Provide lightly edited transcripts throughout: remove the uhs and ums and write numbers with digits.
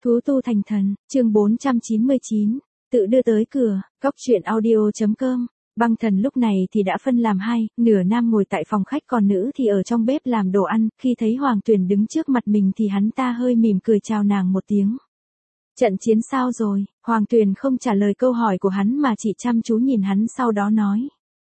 Thú tu thành thần, chương 499, tự đưa tới cửa, góc truyện audio.com. Băng thần lúc này thì đã phân làm hai, nửa nam ngồi tại phòng khách còn nữ thì ở trong bếp làm đồ ăn, khi thấy Hoàng Tuyền đứng trước mặt mình thì hắn ta hơi mỉm cười chào nàng một tiếng. Trận chiến sao rồi? Hoàng Tuyền không trả lời câu hỏi của hắn mà chỉ chăm chú nhìn hắn sau đó nói.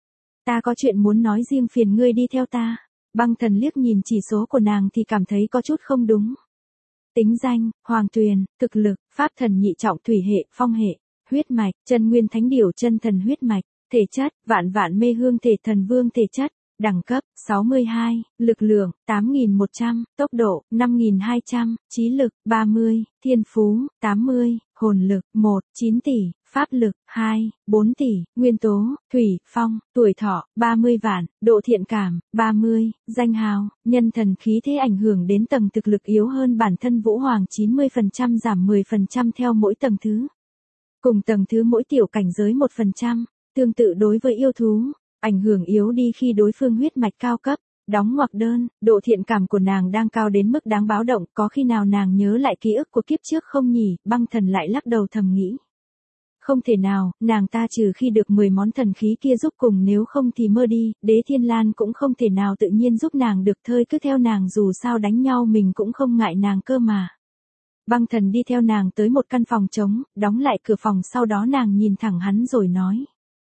Ta có chuyện muốn nói riêng, phiền ngươi đi theo ta. Băng thần liếc nhìn chỉ số của nàng thì cảm thấy có chút không đúng. Tính danh, Hoàng Tuyền, thực lực, pháp thần nhị trọng thủy hệ, phong hệ, huyết mạch, chân nguyên thánh điểu chân thần huyết mạch, thể chất, vạn vạn mê hương thể thần vương thể chất, đẳng cấp, 62, lực lượng, 8.100, tốc độ, 5.200, trí lực, 30, thiên phú, 80, hồn lực, 1, 9 tỷ, pháp lực, 2, 4 tỷ, nguyên tố, thủy, phong, tuổi thọ, 30 vạn, độ thiện cảm, 30, danh hào, nhân thần khí thế ảnh hưởng đến tầng thực lực yếu hơn bản thân Vũ Hoàng 90% giảm 10% theo mỗi tầng thứ. Cùng tầng thứ mỗi tiểu cảnh giới 1%, tương tự đối với yêu thú, ảnh hưởng yếu đi khi đối phương huyết mạch cao cấp. Đóng ngoặc đơn, độ thiện cảm của nàng đang cao đến mức đáng báo động, có khi nào nàng nhớ lại ký ức của kiếp trước không nhỉ? Băng thần lại lắc đầu thầm nghĩ. Không thể nào, nàng ta trừ khi được 10 món thần khí kia giúp cùng, nếu không thì mơ đi, Đế Thiên Lan cũng không thể nào tự nhiên giúp nàng được, thôi cứ theo nàng, dù sao đánh nhau mình cũng không ngại nàng cơ mà. Băng thần đi theo nàng tới một căn phòng trống, đóng lại cửa phòng, sau đó nàng nhìn thẳng hắn rồi nói.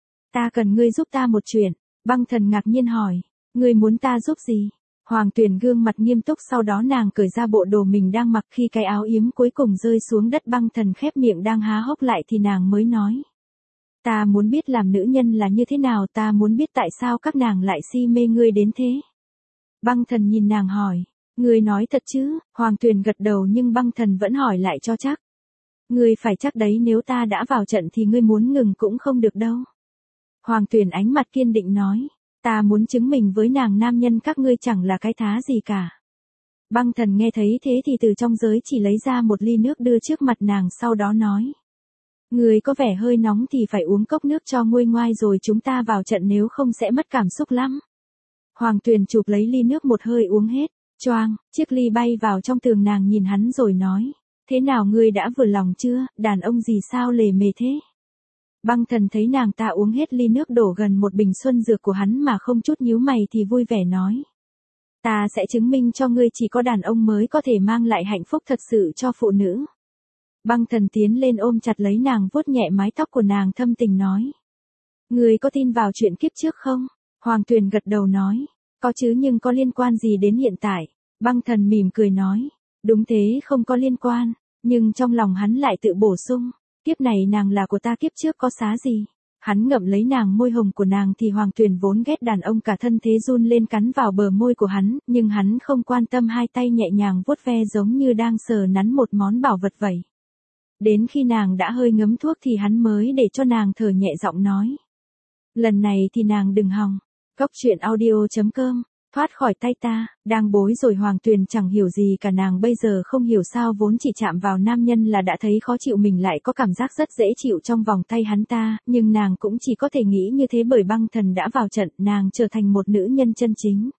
Ta cần ngươi giúp ta một chuyện. Băng thần ngạc nhiên hỏi. Ngươi muốn ta giúp gì? Hoàng Tuyền gương mặt nghiêm túc, sau đó nàng cởi ra bộ đồ mình đang mặc, khi cái áo yếm cuối cùng rơi xuống đất băng thần khép miệng đang há hốc lại thì nàng mới nói. Ta muốn biết làm nữ nhân là như thế nào, ta muốn biết tại sao các nàng lại si mê ngươi đến thế. Băng thần nhìn nàng hỏi. Ngươi nói thật chứ? Hoàng Tuyền gật đầu nhưng băng thần vẫn hỏi lại cho chắc. Ngươi phải chắc đấy, nếu ta đã vào trận thì ngươi muốn ngừng cũng không được đâu. Hoàng Tuyền ánh mặt kiên định nói. Ta muốn chứng minh với nàng nam nhân các ngươi chẳng là cái thá gì cả. Băng thần nghe thấy thế thì từ trong giới chỉ lấy ra một ly nước đưa trước mặt nàng, sau đó nói. Người có vẻ hơi nóng thì phải uống cốc nước cho nguôi ngoai rồi chúng ta vào trận, nếu không sẽ mất cảm xúc lắm. Hoàng Tuyền chụp lấy ly nước một hơi uống hết, choang, chiếc ly bay vào trong tường, nàng nhìn hắn rồi nói. Thế nào, ngươi đã vừa lòng chưa, đàn ông gì sao lề mề thế? Băng thần thấy nàng ta uống hết ly nước đổ gần một bình xuân dược của hắn mà không chút nhíu mày thì vui vẻ nói. Ta sẽ chứng minh cho ngươi chỉ có đàn ông mới có thể mang lại hạnh phúc thật sự cho phụ nữ. Băng thần tiến lên ôm chặt lấy nàng, vuốt nhẹ mái tóc của nàng, thâm tình nói. Ngươi có tin vào chuyện kiếp trước không? Hoàng Tuyền gật đầu nói. Có chứ, nhưng có liên quan gì đến hiện tại? Băng thần mỉm cười nói. Đúng thế, không có liên quan. Nhưng trong lòng hắn lại tự bổ sung. Kiếp này nàng là của ta, kiếp trước có xá gì. Hắn ngậm lấy nàng môi hồng của nàng thì Hoàng Tuyền vốn ghét đàn ông cả thân thế run lên cắn vào bờ môi của hắn, nhưng hắn không quan tâm, hai tay nhẹ nhàng vuốt ve giống như đang sờ nắn một món bảo vật vậy. Đến khi nàng đã hơi ngấm thuốc thì hắn mới để cho nàng thở nhẹ, giọng nói. Lần này thì nàng đừng hòng. Góc truyện audio.com. Thoát khỏi tay ta, đang bối rồi. Hoàng Tuyền chẳng hiểu gì cả, nàng bây giờ không hiểu sao vốn chỉ chạm vào nam nhân là đã thấy khó chịu, mình lại có cảm giác rất dễ chịu trong vòng tay hắn ta, nhưng nàng cũng chỉ có thể nghĩ như thế bởi băng thần đã vào trận, nàng trở thành một nữ nhân chân chính.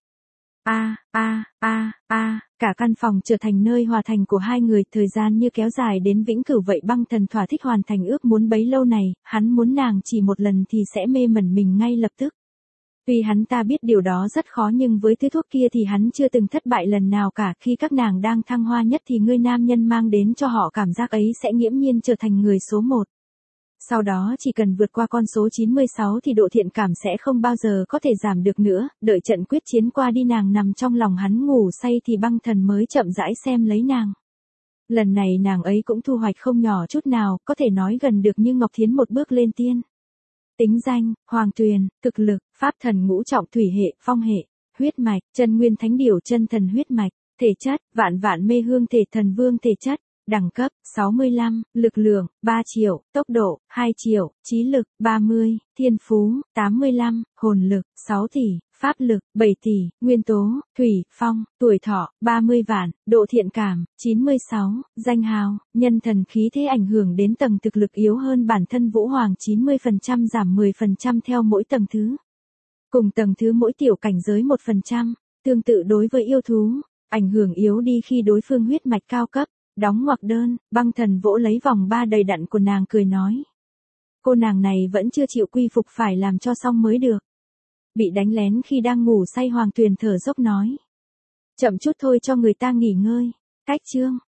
Cả căn phòng trở thành nơi hòa thành của hai người, thời gian như kéo dài đến vĩnh cửu vậy. Băng thần thỏa thích hoàn thành ước muốn bấy lâu này, hắn muốn nàng chỉ một lần thì sẽ mê mẩn mình ngay lập tức. Tuy hắn ta biết điều đó rất khó, nhưng với thứ thuốc kia thì hắn chưa từng thất bại lần nào cả. Khi các nàng đang thăng hoa nhất thì người nam nhân mang đến cho họ cảm giác ấy sẽ nghiễm nhiên trở thành người số 1. Sau đó chỉ cần vượt qua con số 96 thì độ thiện cảm sẽ không bao giờ có thể giảm được nữa. Đợi trận quyết chiến qua đi, nàng nằm trong lòng hắn ngủ say thì băng thần mới chậm rãi xem lấy nàng. Lần này nàng ấy cũng thu hoạch không nhỏ chút nào, có thể nói gần được như Ngọc Thiến một bước lên tiên. Tính danh, Hoàng Tuyền, thực lực, pháp thần ngũ trọng thủy hệ, phong hệ, huyết mạch, chân nguyên thánh điểu chân thần huyết mạch, thể chất, vạn vạn mê hương thể thần vương thể chất, đẳng cấp, 65, lực lượng, 3 triệu, tốc độ, 2 triệu, trí lực, 30, thiên phú, 85, hồn lực, 6 tỷ, pháp lực, 7 tỷ, nguyên tố, thủy, phong, tuổi thọ, 30 vạn, độ thiện cảm, 96, danh hào, nhân thần khí thế ảnh hưởng đến tầng thực lực yếu hơn bản thân Vũ Hoàng 90% giảm 10% theo mỗi tầng thứ. Cùng tầng thứ mỗi tiểu cảnh giới 1%, tương tự đối với yêu thú, ảnh hưởng yếu đi khi đối phương huyết mạch cao cấp. Đóng ngoặc đơn, Băng Thần vỗ lấy vòng ba đầy đặn của nàng cười nói. Cô nàng này vẫn chưa chịu quy phục, phải làm cho xong mới được. Bị đánh lén khi đang ngủ say Hoàng Tuyền thở dốc nói. Chậm chút thôi cho người ta nghỉ ngơi. Cách chương.